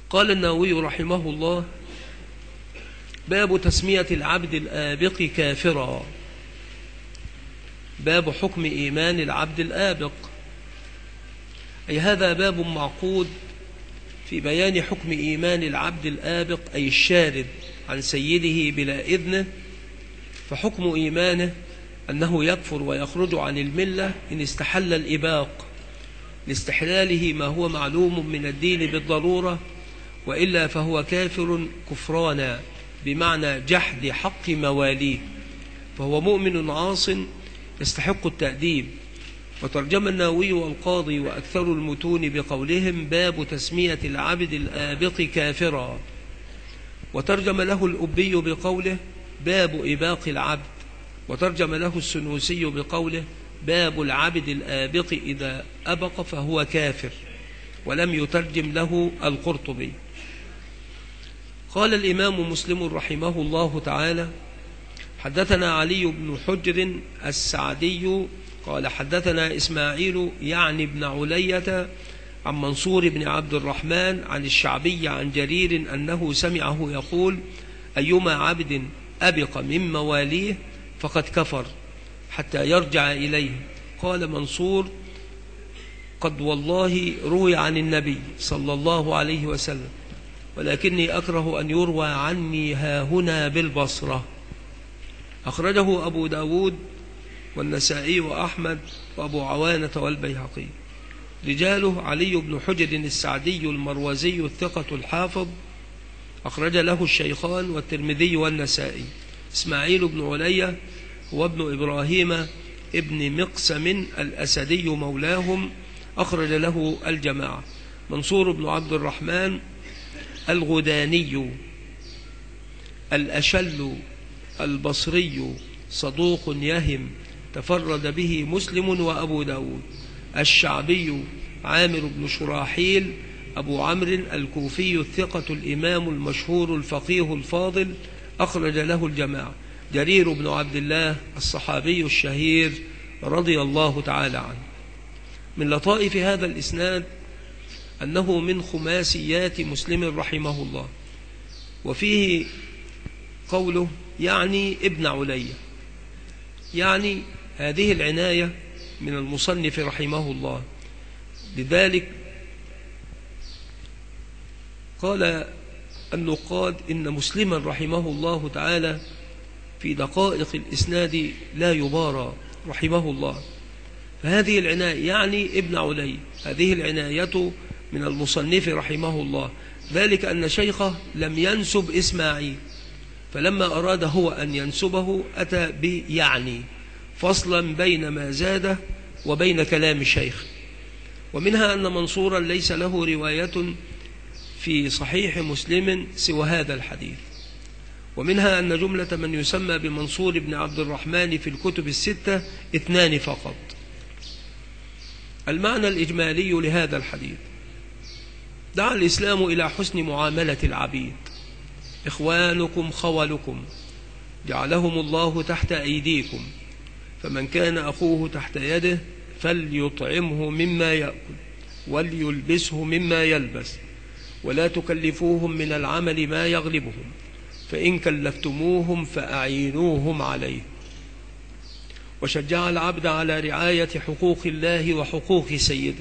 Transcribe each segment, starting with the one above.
قال النووي رحمه الله: باب تسمية العبد الآبق كافرا. باب حكم إيمان العبد الآبق، أي هذا باب معقود في بيان حكم إيمان العبد الآبق، أي الشارد عن سيده بلا إذنه. فحكم إيمانه أنه يكفر ويخرج عن الملة إن استحل الإباق لاستحلاله ما هو معلوم من الدين بالضرورة، وإلا فهو كافر كفرانا بمعنى جحد حق مواليه، فهو مؤمن عاص يستحق التأديب. وترجم النووي والقاضي وأكثر المتون بقولهم: باب تسمية العبد الآبق كافرا. وترجم له الأبي بقوله: باب إباق العبد. وترجم له السنوسي بقوله: باب العبد الآبق إذا أبق فهو كافر. ولم يترجم له القرطبي. قال الإمام مسلم رحمه الله تعالى: حدثنا علي بن حجر السعدي قال حدثنا إسماعيل يعني بن علية عن منصور بن عبد الرحمن عن الشعبي عن جرير أنه سمعه يقول: أيما عبد أبق من مواليه فقد كفر حتى يرجع إليه. قال منصور: قد والله روي عن النبي صلى الله عليه وسلم، ولكني أكره أن يروى عني هاهنا بالبصرة. أخرجه أبو داود والنسائي وأحمد وأبو عوانة والبيهقي. رجاله: علي بن حجر السعدي المروزي الثقة الحافظ، أخرج له الشيخان والترمذي والنسائي. إسماعيل بن علية هو ابن إبراهيم ابن مقسم الأسدي مولاهم، أخرج له الجماعة. منصور بن عبد الرحمن الغداني الأشل البصري صدوق يهم، تفرد به مسلم وأبو داود. الشعبي عامر بن شراحيل أبو عمرو الكوفي الثقة الإمام المشهور الفقيه الفاضل، أخرج له الجماعة. جرير بن عبد الله الصحابي الشهير رضي الله تعالى عنه. من لطائف هذا الإسناد أنه من خماسيات مسلم رحمه الله، وفيه قوله يعني ابن علية، يعني هذه العناية من المصنف رحمه الله. لذلك قال النقاد إن مسلما رحمه الله تعالى في دقائق الإسناد لا يبارى رحمه الله. فهذه العناية يعني ابن علي، هذه العناية من المصنف رحمه الله، ذلك أن شيخه لم ينسب إسماعيل، فلما أراد هو أن ينسبه أتى بيعني فصلا بين ما زاده وبين كلام الشيخ. ومنها أن منصورا ليس له رواية في صحيح مسلم سوى هذا الحديث. ومنها أن جملة من يسمى بمنصور بن عبد الرحمن في الكتب الستة 2 فقط. المعنى الإجمالي لهذا الحديث: دعا الإسلام إلى حسن معاملة العبيد، إخوانكم خولكم، جعلهم الله تحت أيديكم، فمن كان أخوه تحت يده فليطعمه مما يأكل وليلبسه مما يلبس، ولا تكلفوهم من العمل ما يغلبهم، فإن كلفتموهم فأعينوهم عليه. وشجع العبد على رعاية حقوق الله وحقوق سيده،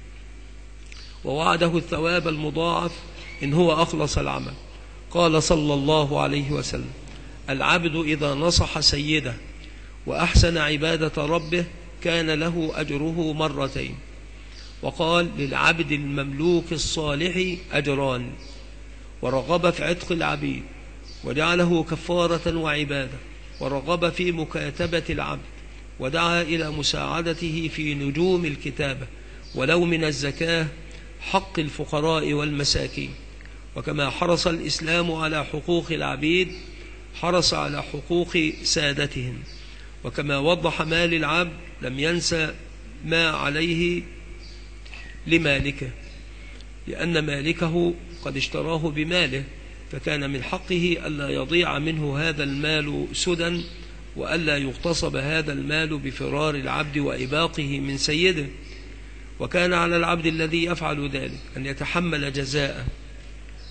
ووعده الثواب المضاعف إن هو أخلص العمل. قال صلى الله عليه وسلم: العبد إذا نصح سيده وأحسن عبادة ربه كان له أجره 2 مرتين. وقال: للعبد المملوك الصالح أجران. ورغب في عتق العبيد وجعله كفارة وعبادة، ورغب في مكاتبة العبد، ودعا إلى مساعدته في نجوم الكتابة ولو من الزكاة، حق الفقراء والمساكين. وكما حرص الإسلام على حقوق العبيد حرص على حقوق سادتهم. وكما وضح ما للعبد لم ينسى ما عليه لمالكه، لأن مالكه قد اشتراه بماله، فكان من حقه ألا يضيع منه هذا المال سدى، وألا يغتصب هذا المال بفرار العبد وإباقه من سيده. وكان على العبد الذي يفعل ذلك أن يتحمل جزاءه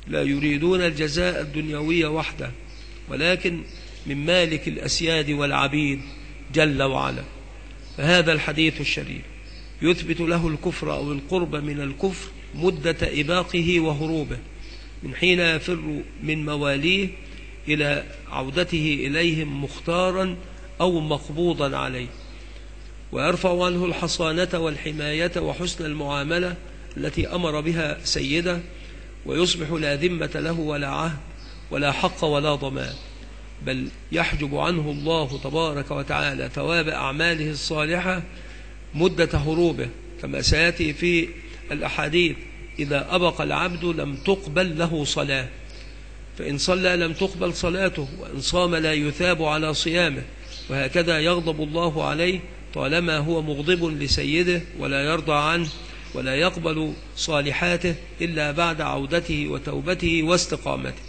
لا يريدون الجزاء الدنيوي وحده، ولكن من مالك الأسياد والعبيد جل وعلا. فهذا الحديث الشريف يثبت له الكفر أو القرب من الكفر مدة إباقه وهروبه، من حين يفر من مواليه إلى عودته إليهم مختارا أو مقبوضا عليه، ويرفع عنه الحصانة والحماية وحسن المعاملة التي أمر بها سيده، ويصبح لا ذمة له ولا عهد ولا حق ولا ضمان، بل يحجب عنه الله تبارك وتعالى ثواب أعماله الصالحة مدة هروبه، كما سيأتي في الأحاديث: إذا أبق العبد لم تقبل له صلاة، فإن صلى لم تقبل صلاته، وإن صام لا يثاب على صيامه، وهكذا يغضب الله عليه طالما هو مغضب لسيده ولا يرضى عنه ولا يقبل صالحاته إلا بعد عودته وتوبته واستقامته.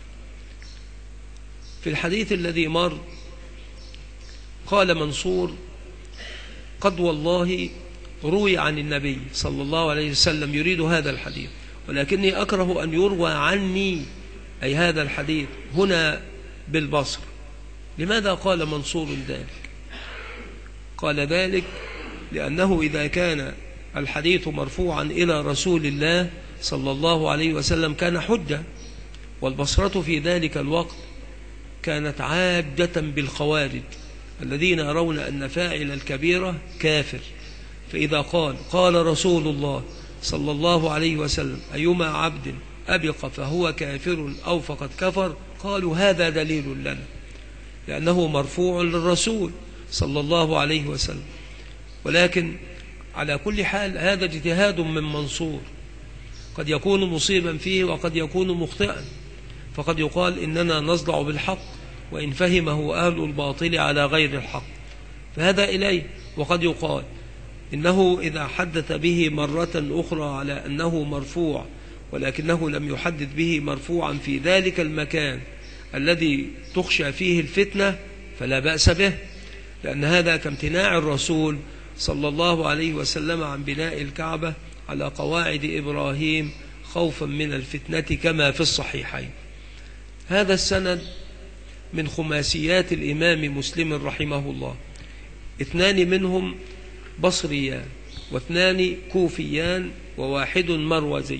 في الحديث الذي مر قال منصور: قد والله روي عن النبي صلى الله عليه وسلم، يريد هذا الحديث، ولكني أكره أن يروى عني، أي هذا الحديث، هنا بالبصر. لماذا قال منصور ذلك؟ قال ذلك لأنه إذا كان الحديث مرفوعا إلى رسول الله صلى الله عليه وسلم كان حجة، والبصرة في ذلك الوقت كانت عاجة بالخوارج الذين يرون أن فاعل الكبيرة كافر، فإذا قال رسول الله صلى الله عليه وسلم: أيما عبد أبق فهو كافر أو فقد كفر، قالوا هذا دليل لنا، لأنه مرفوع للرسول صلى الله عليه وسلم. ولكن على كل حال هذا اجتهاد من منصور، قد يكون مصيبا فيه وقد يكون مخطئا، فقد يقال إننا نصدع بالحق وإن فهمه أهل الباطل على غير الحق، فهذا إليه. وقد يقال إنه إذا حدث به مرة أخرى على أنه مرفوع ولكنه لم يحدث به مرفوعا في ذلك المكان الذي تخشى فيه الفتنة فلا بأس به، لأن هذا كامتناع الرسول صلى الله عليه وسلم عن بناء الكعبة على قواعد إبراهيم خوفا من الفتنة كما في الصحيحين. هذا السند من خماسيات الإمام مسلم رحمه الله، 2 منهم بصريان و2 كوفيان و1 مروزي،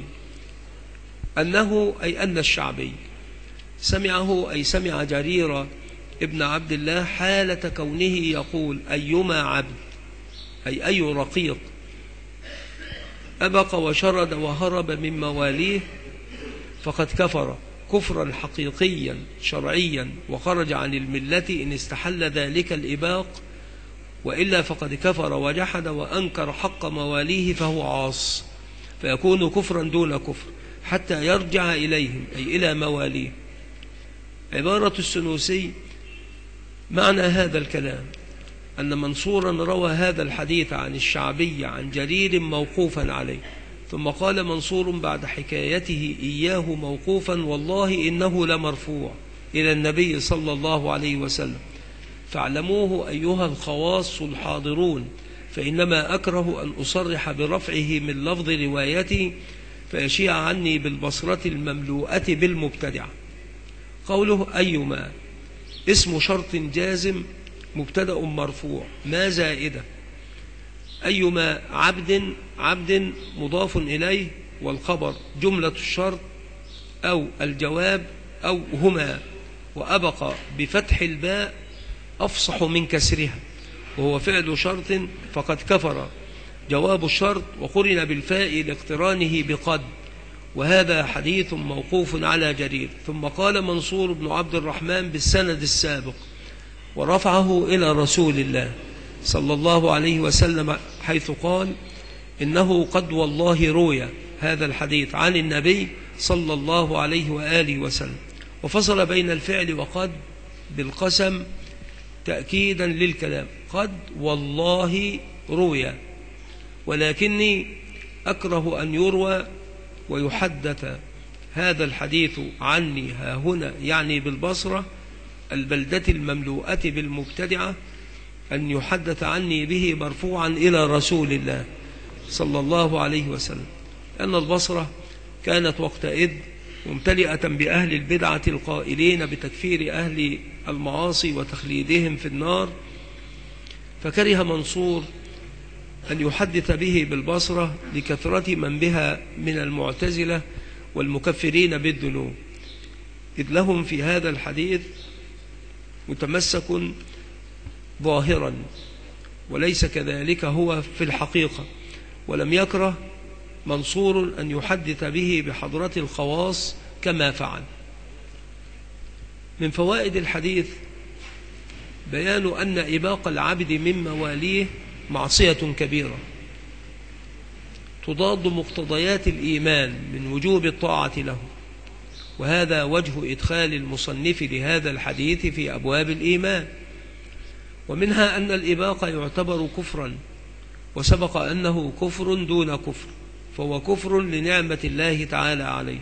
أن الشعبي سمعه، أي سمع جرير ابن عبد الله حالة كونه يقول: أيما عبد، أي أي رقيق، أبق وشرد وهرب من مواليه فقد كفر كفرا حقيقيا شرعيا وخرج عن الملة إن استحل ذلك الإباق، وإلا فقد كفر وجحد وأنكر حق مواليه فهو عاص، فيكون كفرا دون كفر حتى يرجع إليهم، أي إلى مواليه. عبارة السنوسي: معنى هذا الكلام أن منصورا روى هذا الحديث عن الشعبي عن جرير موقوفا عليه، ثم قال منصور بعد حكايته إياه موقوفا: والله إنه لمرفوع إلى النبي صلى الله عليه وسلم، فاعلموه أيها الخواص الحاضرون، فإنما أكره أن أصرح برفعه من لفظ روايتي فيشيع عني بالبصرة المملوءة بالمبتدع. قوله أيما اسم شرط جازم مبتدأ مرفوع، ما زائدة؟ أيما عبد مضاف إليه، والخبر جملة الشرط أو الجواب أو هما، وأبق بفتح الباء أفصح من كسرها، وهو فعل شرط فقد كفر جواب الشرط، وقرن بالفاء لاقترانه بقد، وهذا حديث موقوف على جرير. ثم قال منصور بن عبد الرحمن بالسند السابق ورفعه إلى رسول الله صلى الله عليه وسلم، حيث قال: إنه قد والله روي هذا الحديث عن النبي صلى الله عليه وآله وسلم، وفصل بين الفعل وقد بالقسم تأكيدا للكلام: قد والله روي، ولكني أكره أن يروى ويحدث هذا الحديث عني ها هنا، يعني بالبصرة البلدة المملوءة بالمبتدعة، أن يحدث عني به مرفوعا إلى رسول الله صلى الله عليه وسلم، لأن البصرة كانت وقتئذ ممتلئة بأهل البدعة القائلين بتكفير أهل المعاصي وتخليدهم في النار، فكره منصور أن يحدث به بالبصرة لكثرة من بها من المعتزلة والمكفرين بالذنوب، إذ لهم في هذا الحديث متمسك ظاهرا وليس كذلك هو في الحقيقة. ولم يكره منصور أن يحدث به بحضرة الخواص كما فعل. من فوائد الحديث بيان أن إباق العبد من مواليه معصية كبيرة تضاد مقتضيات الإيمان من وجوب الطاعة له، وهذا وجه إدخال المصنف لهذا الحديث في أبواب الإيمان. ومنها أن الإباق يعتبر كفرا، وسبق أنه كفر دون كفر، فهو كفر لنعمة الله تعالى عليه.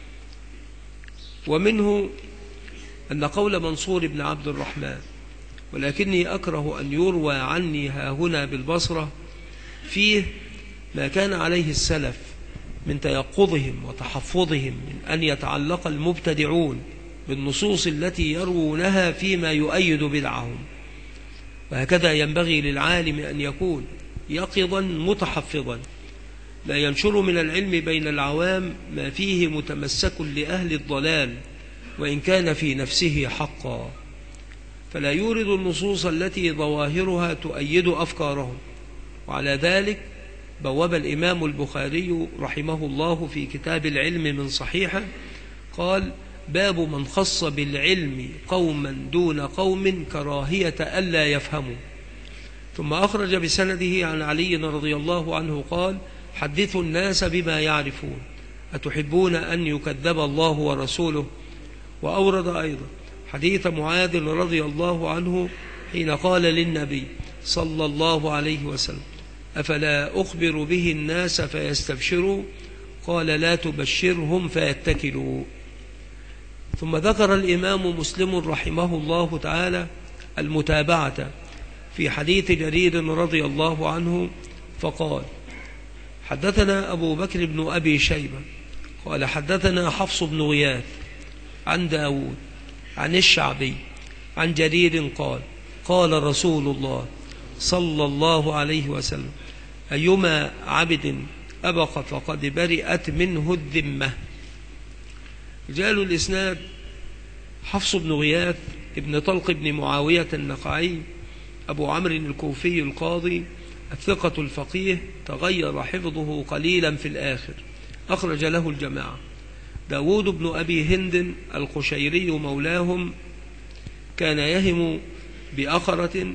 ومنه أن قول منصور بن عبد الرحمن ولكني أكره أن يروى عني هاهنا بالبصرة فيه ما كان عليه السلف من تيقظهم وتحفظهم من أن يتعلق المبتدعون بالنصوص التي يروونها فيما يؤيد بدعهم. وهكذا ينبغي للعالم أن يكون يقظا متحفظا، لا ينشر من العلم بين العوام ما فيه متمسك لأهل الضلال وإن كان في نفسه حقا، فلا يورد النصوص التي ظواهرها تؤيد أفكارهم. وعلى ذلك بواب الإمام البخاري رحمه الله في كتاب العلم من صحيحه قال: باب من خص بالعلم قوما دون قوم كراهية ألا يفهموا. ثم أخرج بسنده عن علي رضي الله عنه قال: حدثوا الناس بما يعرفون، أتحبون أن يكذب الله ورسوله؟ وأورد أيضا حديث معاذ رضي الله عنه حين قال للنبي صلى الله عليه وسلم: أفلا أخبر به الناس فيستبشروا؟ قال: لا تبشرهم فيتكلوا. ثم ذكر الإمام مسلم رحمه الله تعالى المتابعة في حديث جرير رضي الله عنه فقال: حدثنا أبو بكر بن أبي شيبة قال حدثنا حفص بن غياث عن داود عن الشعبي عن جرير قال: قال رسول الله صلى الله عليه وسلم: أيما عبد أبق فقد برئت منه الذمة. رجال الإسناد: حفص بن غياث ابن طلق بن معاوية النخعي أبو عمرو الكوفي القاضي الثقة الفقيه، تغير حفظه قليلا في الآخر، أخرج له الجماعة. داود بن أبي هند القشيري مولاهم كان يهم بأخرة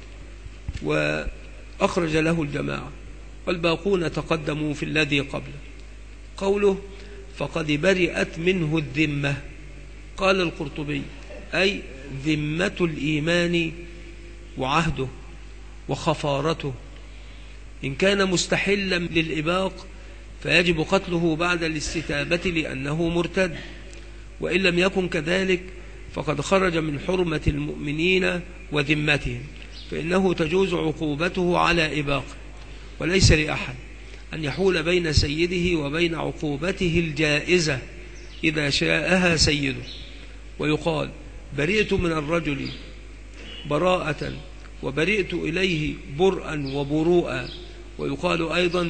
وأخرج له الجماعة، والباقون تقدموا في الذي قبله. قوله فقد برئت منه الذمة، قال القرطبي: أي ذمة الإيمان وعهده وخفارته. إن كان مستحلا للإباق فيجب قتله بعد الاستتابة لأنه مرتد، وإن لم يكن كذلك فقد خرج من حرمة المؤمنين وذمتهم، فإنه تجوز عقوبته على إباقه، وليس لأحد أن يحول بين سيده وبين عقوبته الجائزة إذا شاءها سيده. ويقال: برئت من الرجل براءة وبرئت إليه برءا وبروءا. ويقال أيضا: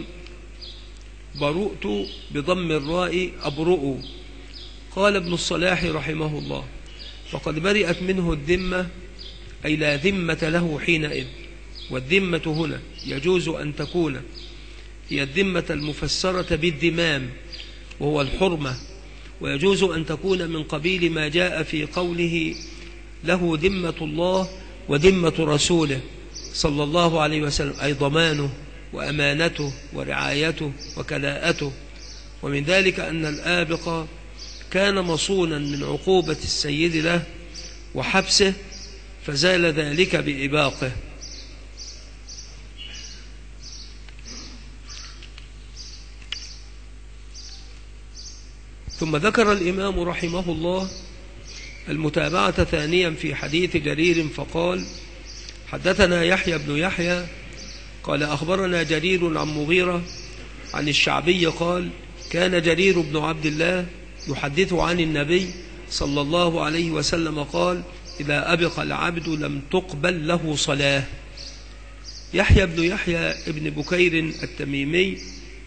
برؤت بضم الراء أبرؤ. قال ابن الصلاح رحمه الله: فقد برئت منه الذمة، أي لا ذمة له حينئذ. والذمة هنا يجوز أن تكون هي الذمة المفسرة بالذمام وهو الحرمة، ويجوز أن تكون من قبيل ما جاء في قوله: له ذمة الله وذمة رسوله صلى الله عليه وسلم، أي ضمانه وأمانته ورعايته وكلاءته. ومن ذلك أن الآبق كان مصونا من عقوبة السيد له وحبسه، فزال ذلك بإباقه. ثم ذكر الإمام رحمه الله المتابعة ثانيا في حديث جرير فقال: حدثنا يحيى بن يحيى قال أخبرنا جرير عن مغيرة عن الشعبي قال: كان جرير بن عبد الله يحدث عن النبي صلى الله عليه وسلم قال: إذا أبق العبد لم تقبل له صلاة. يحيى بن يحيى ابن بكير التميمي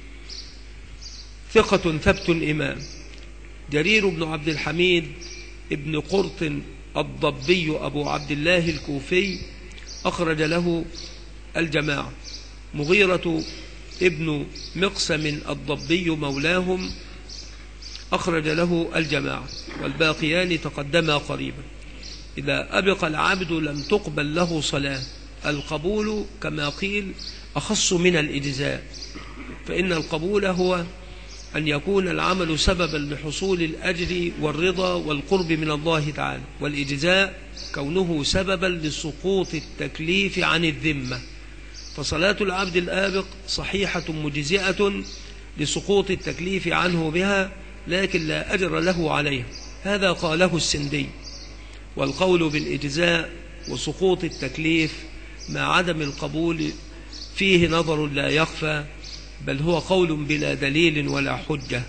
ثقة ثبت إمام. جرير بن عبد الحميد ابن قرط الضبي أبو عبد الله الكوفي أخرج له الجماعة. مغيرة ابن مقسم الضبي مولاهم أخرج له الجماعة، والباقيان تقدما قريبا. إذا أبق العبد لم تقبل له صلاة. القبول كما قيل أخص من الإجزاء، فإن القبول هو أن يكون العمل سببا لحصول الأجر والرضا والقرب من الله تعالى، والإجزاء كونه سببا لسقوط التكليف عن الذمة. فصلاة العبد الآبق صحيحة مجزئة لسقوط التكليف عنه بها، لكن لا أجر له عليها. هذا قاله السندي. والقول بالإجزاء وسقوط التكليف مع عدم القبول فيه نظر لا يخفى، بل هو قول بلا دليل ولا حجة.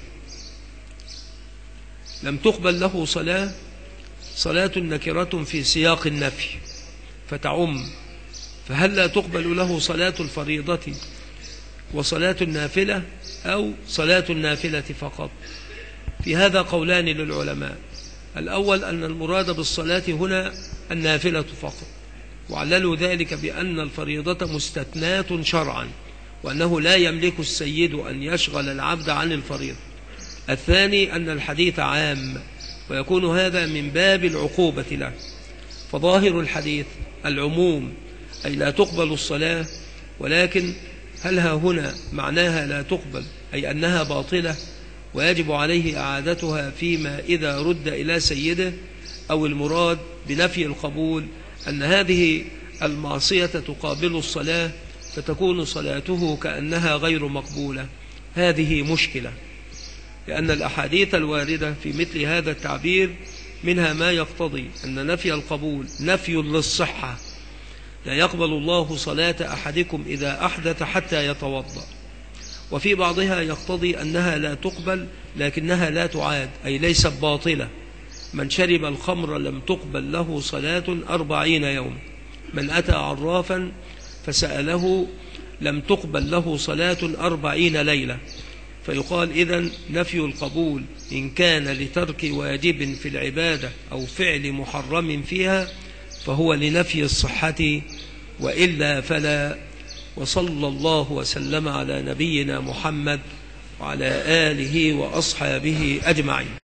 لم تقبل له صلاة نكرة في سياق النفي فتعم، فهل لا تقبل له صلاة الفريضة وصلاة النافلة، أو صلاة النافلة فقط؟ في هذا قولان للعلماء. الأول أن المراد بالصلاة هنا النافلة فقط، وعللوا ذلك بأن الفريضة مستثناة شرعا، وأنه لا يملك السيد أن يشغل العبد عن الفريضة. الثاني أن الحديث عام، ويكون هذا من باب العقوبة له. فظاهر الحديث العموم، أي لا تقبل الصلاة، ولكن هل ها هنا معناها لا تقبل أي أنها باطلة ويجب عليه إعادتها فيما إذا رد إلى سيده، أو المراد بنفي القبول أن هذه المعصية تقابل الصلاة فتكون صلاته كأنها غير مقبولة؟ هذه مشكلة، لأن الأحاديث الواردة في مثل هذا التعبير منها ما يقتضي أن نفي القبول نفي للصحة، لا يقبل الله صلاة أحدكم إذا أحدث حتى يتوضأ. وفي بعضها يقتضي أنها لا تقبل لكنها لا تعاد، أي ليست باطلة. من شرب الخمر لم تقبل له صلاة 40 يوم. من أتى عرافا فسأله لم تقبل له صلاة 40 ليلة. فيقال إذن نفي القبول إن كان لترك واجب في العبادة أو فعل محرم فيها فهو لنفي الصحة، وإلا فلا. وصلى الله وسلم على نبينا محمد وعلى آله وأصحابه أجمعين.